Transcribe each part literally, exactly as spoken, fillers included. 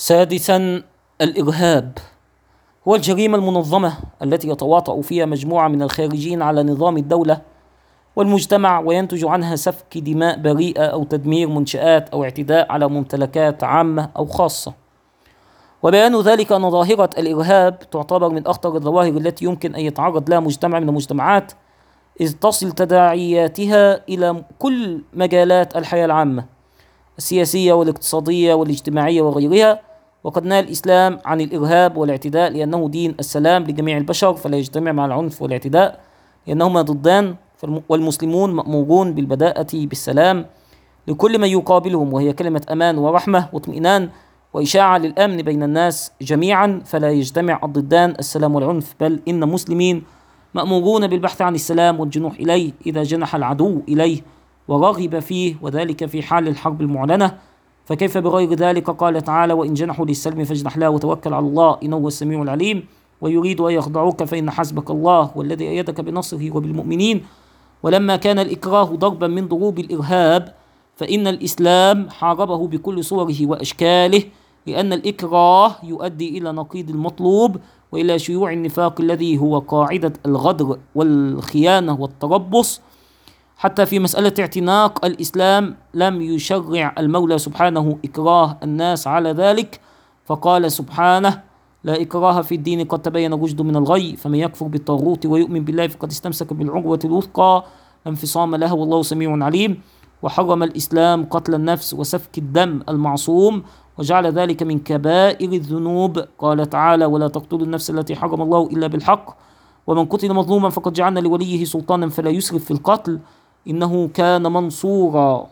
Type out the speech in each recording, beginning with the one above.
سادسا: الإرهاب هو الجريمة المنظمة التي يتواطأ فيها مجموعة من الخارجين على نظام الدولة والمجتمع، وينتج عنها سفك دماء بريئة أو تدمير منشآت أو اعتداء على ممتلكات عامة أو خاصة. وبيان ذلك أن ظاهرة الإرهاب تعتبر من أخطر الظواهر التي يمكن أن يتعرض لها مجتمع من المجتمعات، إذ تصل تداعياتها إلى كل مجالات الحياة العامة السياسية والاقتصادية والاجتماعية وغيرها. وقد نهى الإسلام عن الإرهاب والاعتداء لأنه دين السلام لجميع البشر، فلا يجتمع مع العنف والاعتداء لأنهما ضدان، والمسلمون مأمورون بالبداءة بالسلام لكل من يقابلهم، وهي كلمة أمان ورحمة واطمئنان وإشاعة للأمن بين الناس جميعا، فلا يجتمع الضدان السلام والعنف، بل إن مسلمين مأمورون بالبحث عن السلام والجنوح إليه إذا جنح العدو إليه ورغب فيه، وذلك في حال الحرب المعلنة. فكيف بغير ذلك؟ قال تعالى: وإن جنحوا للسلم فاجنح له وتوكل على الله إنه هو السميع العليم. ويريد أن يخدعوك فإن حسبك الله والذي أيدك بنصره وبالمؤمنين. ولما كان الإكراه ضربا من ضروب الإرهاب فإن الإسلام حاربه بكل صوره وأشكاله، لأن الإكراه يؤدي إلى نقيض المطلوب وإلى شيوع النفاق الذي هو قاعدة الغدر والخيانة والتربص. حتى في مسألة اعتناق الإسلام لم يشرع المولى سبحانه إكراه الناس على ذلك، فقال سبحانه: لا إكراه في الدين قد تبين الرشد من الغي، فمن يكفر بالطاغوت ويؤمن بالله فقد استمسك بالعروة الوثقى لا انفصام لها والله سميع عليم. وحرم الإسلام قتل النفس وسفك الدم المعصوم، وجعل ذلك من كبائر الذنوب. قال تعالى: ولا تقتلوا النفس التي حرم الله إلا بالحق ومن قتل مظلوما فقد جعلنا لوليه سلطانا فلا يسرف في القتل إنه كان منصورا.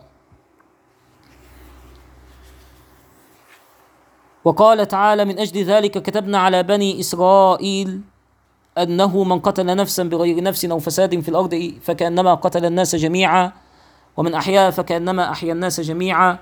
وقال تعالى: من أجل ذلك كتبنا على بني إسرائيل أنه من قتل نفسا بغير نفس أو فساد في الأرض فكأنما قتل الناس جميعا، ومن أحياها فكأنما أحيا الناس جميعا.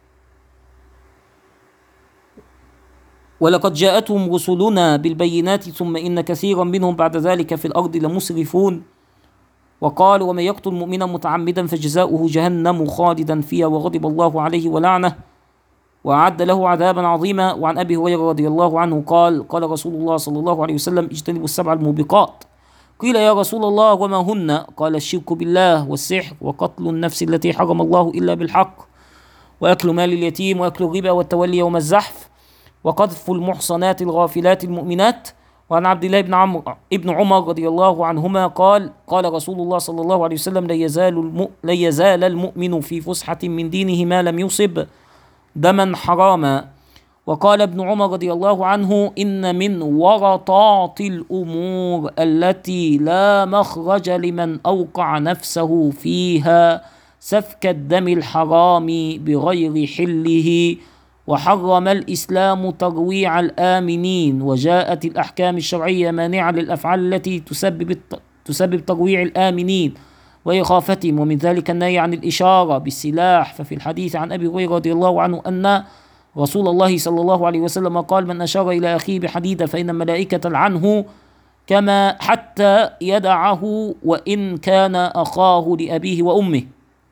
ولقد جاءتهم رسلنا بالبينات ثم إن كثيرا منهم بعد ذلك في الأرض لمسرفون. وقال: ومن يقتل مؤمنا متعمدا فجزاؤه جهنم خالدا فيها وغضب الله عليه ولعنه وأعد له عذابا عظيما. وعن أبي هريرة رضي الله عنه قال: قال رسول الله صلى الله عليه وسلم: اجتنبوا السبع الموبقات. قيل: يا رسول الله وما هن؟ قال: الشرك بالله والسحر وقتل النفس التي حرم الله إلا بالحق وأكل مال اليتيم وأكل الربا والتولي يوم الزحف وقذف المحصنات الغافلات المؤمنات. وعن عبد الله بن عمرو ابن عمر رضي الله عنهما قال: قال رسول الله صلى الله عليه وسلم: لا يزال الم... لا يزال المؤمن في فسحة من دينه ما لم يصب دما حراما. وقال ابن عمر رضي الله عنه: إن من ورطات الأمور التي لا مخرج لمن أوقع نفسه فيها سفك الدم الحرام بغير حله. وحرم الإسلام ترويع الآمنين، وجاءت الأحكام الشرعية مانعة للأفعال التي تسبب تسبب ترويع الآمنين وإخافتهم، ومن ذلك النهي عن الإشارة بالسلاح. ففي الحديث عن أبي هريرة رضي الله عنه أن رسول الله صلى الله عليه وسلم قال: من أشار إلى أخيه بحديدة فإن الملائكة عنه كما حتى يدعه وإن كان أخاه لأبيه وأمه.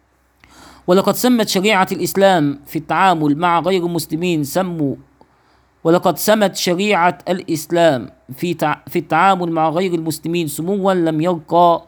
ولقد سمت شريعة الإسلام في التعامل مع غير المسلمين سموا ولقد سمت شريعة الإسلام في في التعامل مع غير المسلمين سموا لم يرقى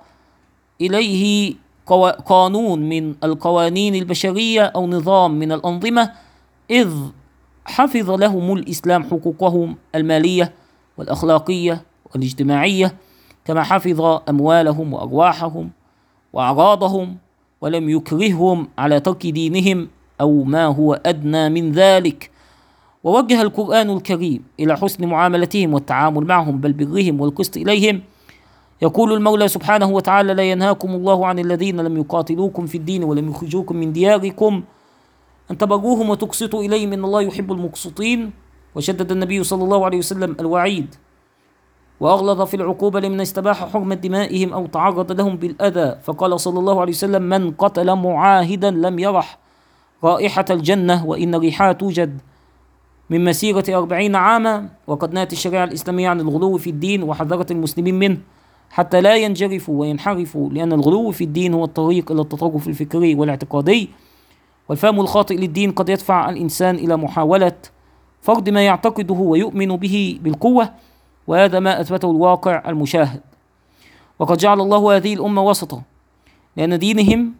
إليه قانون من القوانين البشرية أو نظام من الأنظمة، إذ حفظ لهم الإسلام حقوقهم المالية والأخلاقية والاجتماعية، كما حفظ أموالهم وأرواحهم وأعراضهم، ولم يكرههم على ترك دينهم أو ما هو أدنى من ذلك. ووجه القرآن الكريم إلى حسن معاملتهم والتعامل معهم بل برهم والقسط إليهم. يقول المولى سبحانه وتعالى: لا ينهاكم الله عن الذين لم يقاتلوكم في الدين ولم يخرجوكم من دياركم أن تبروهم وتقسطوا إليهم إن الله يحب المقسطين. وشدد النبي صلى الله عليه وسلم الوعيد وأغلظ في العقوبة لمن استباح حرمة دمائهم أو تعرض لهم بالأذى، فقال صلى الله عليه وسلم: من قتل معاهدا لم يرح رائحة الجنة وإن ريحها توجد من مسيرة أربعين عاما. وقد نهت الشريعة الإسلامية عن الغلو في الدين وحذرت المسلمين منه حتى لا ينجرفوا وينحرفوا، لأن الغلو في الدين هو الطريق إلى التطرف الفكري والاعتقادي. والفهم الخاطئ للدين قد يدفع الإنسان إلى محاولة فرض ما يعتقده ويؤمن به بالقوة، وهذا ما أثبته الواقع المشاهد. وقد جعل الله هذه الأمة وسطا لأن دينهم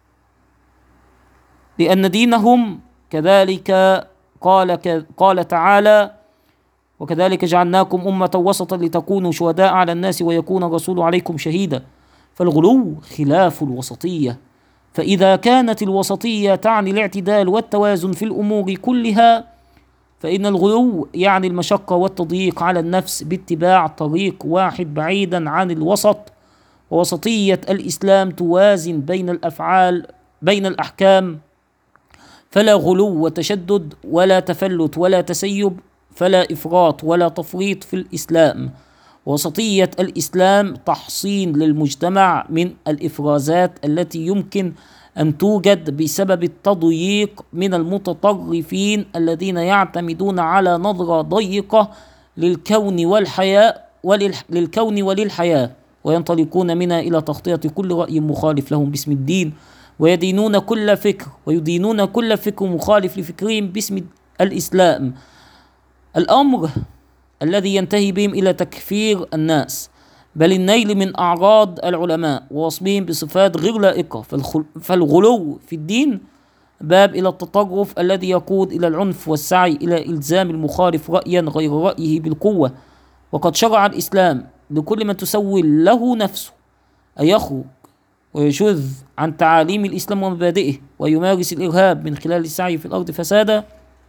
لأن دينهم كذلك قال قال تعالى: وكذلك جعلناكم أمة وسطا لتكونوا شهداء على الناس ويكون الرسول عليكم شهيدا. فالغلو خلاف الوسطية، فإذا كانت الوسطية تعني الاعتدال والتوازن في الأمور كلها، فإن الغلو يعني المشقة والتضييق على النفس باتباع طريق واحد بعيدا عن الوسط. ووسطية الإسلام توازن بين الأفعال بين الأحكام، فلا غلو وتشدد ولا تفلت ولا تسيب، فلا إفراط ولا تفريط في الإسلام. وسطية الإسلام تحصين للمجتمع من الإفرازات التي يمكن أن توجد بسبب التضييق من المتطرفين الذين يعتمدون على نظرة ضيقة للكون والحياة وللكون وللحياة، وينطلقون منها إلى تغطية كل رأي مخالف لهم باسم الدين، ويدينون كل فكر ويدينون كل فكر مخالف لفكرهم باسم الإسلام، الأمر الذي ينتهي بهم إلى تكفير الناس، بل النيل من أعراض العلماء ووصفهم بصفات غير لائقة. فالغلو في الدين باب إلى التطرف الذي يقود إلى العنف والسعي إلى إلزام المخالف رأيا غير رأيه بالقوة. وقد شرع الإسلام لكل من تسوي له نفسه أن يخرج ويشذ عن تعاليم الإسلام ومبادئه ويمارس الإرهاب من خلال السعي في الأرض فسادا،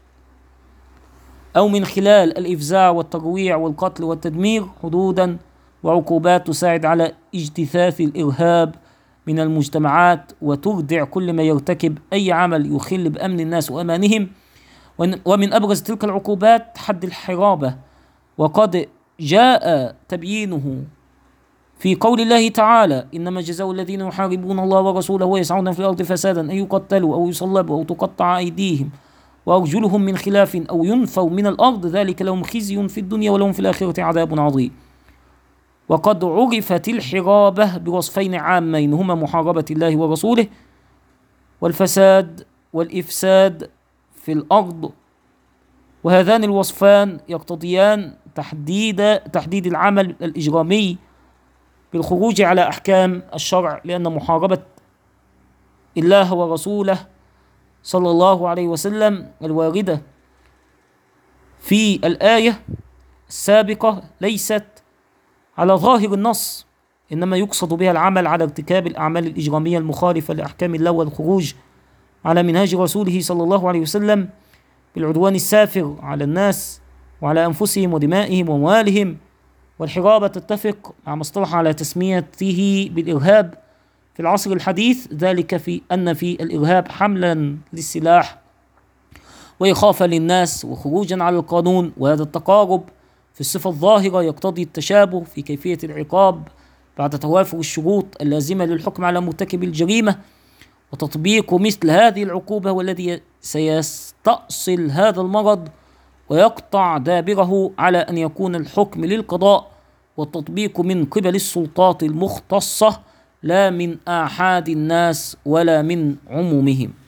أو من خلال الإفزاع والترويع والقتل والتدمير، حدودا وعقوبات تساعد على اجتثاث الإرهاب من المجتمعات وتردع كل ما يرتكب أي عمل يخل بأمن الناس وأمانهم. ومن أبرز تلك العقوبات حد الحرابة، وقد جاء تبيينه في قول الله تعالى: إنما جزاء الذين يحاربون الله ورسوله ويسعون في الأرض فسادا أن يقتلوا أو يصلبوا أو تقطع أيديهم وأرجلهم من خلاف أو ينفوا من الأرض، ذلك لهم خزي في الدنيا ولهم في الآخرة عذاب عظيم. وقد عرفت الحرابة بوصفين عامين هما محاربة الله ورسوله والفساد والإفساد في الأرض، وهذان الوصفان يقتضيان تحديد تحديد العمل الإجرامي بالخروج على أحكام الشرع، لأن محاربة الله ورسوله صلى الله عليه وسلم الواردة في الآية السابقة ليست على ظاهر النص، إنما يقصد بها العمل على ارتكاب الأعمال الإجرامية المخالفة لأحكام الله والخروج على منهاج رسوله صلى الله عليه وسلم بالعدوان السافر على الناس وعلى أنفسهم ودمائهم وأموالهم. والحرابة تتفق مع ما اصطلح على تسميته بالإرهاب في العصر الحديث، ذلك في أن في الإرهاب حملا للسلاح وإخافة للناس وخروجا على القانون، وهذا التقارب في الصفة الظاهرة يقتضي التشابه في كيفية العقاب بعد توافر الشروط اللازمة للحكم على مرتكب الجريمة. وتطبيق مثل هذه العقوبة هو الذي سيستأصل هذا المرض ويقطع دابره على أن يكون الحكم للقضاء والتطبيق من قبل السلطات المختصة لا من آحاد الناس ولا من عمومهم.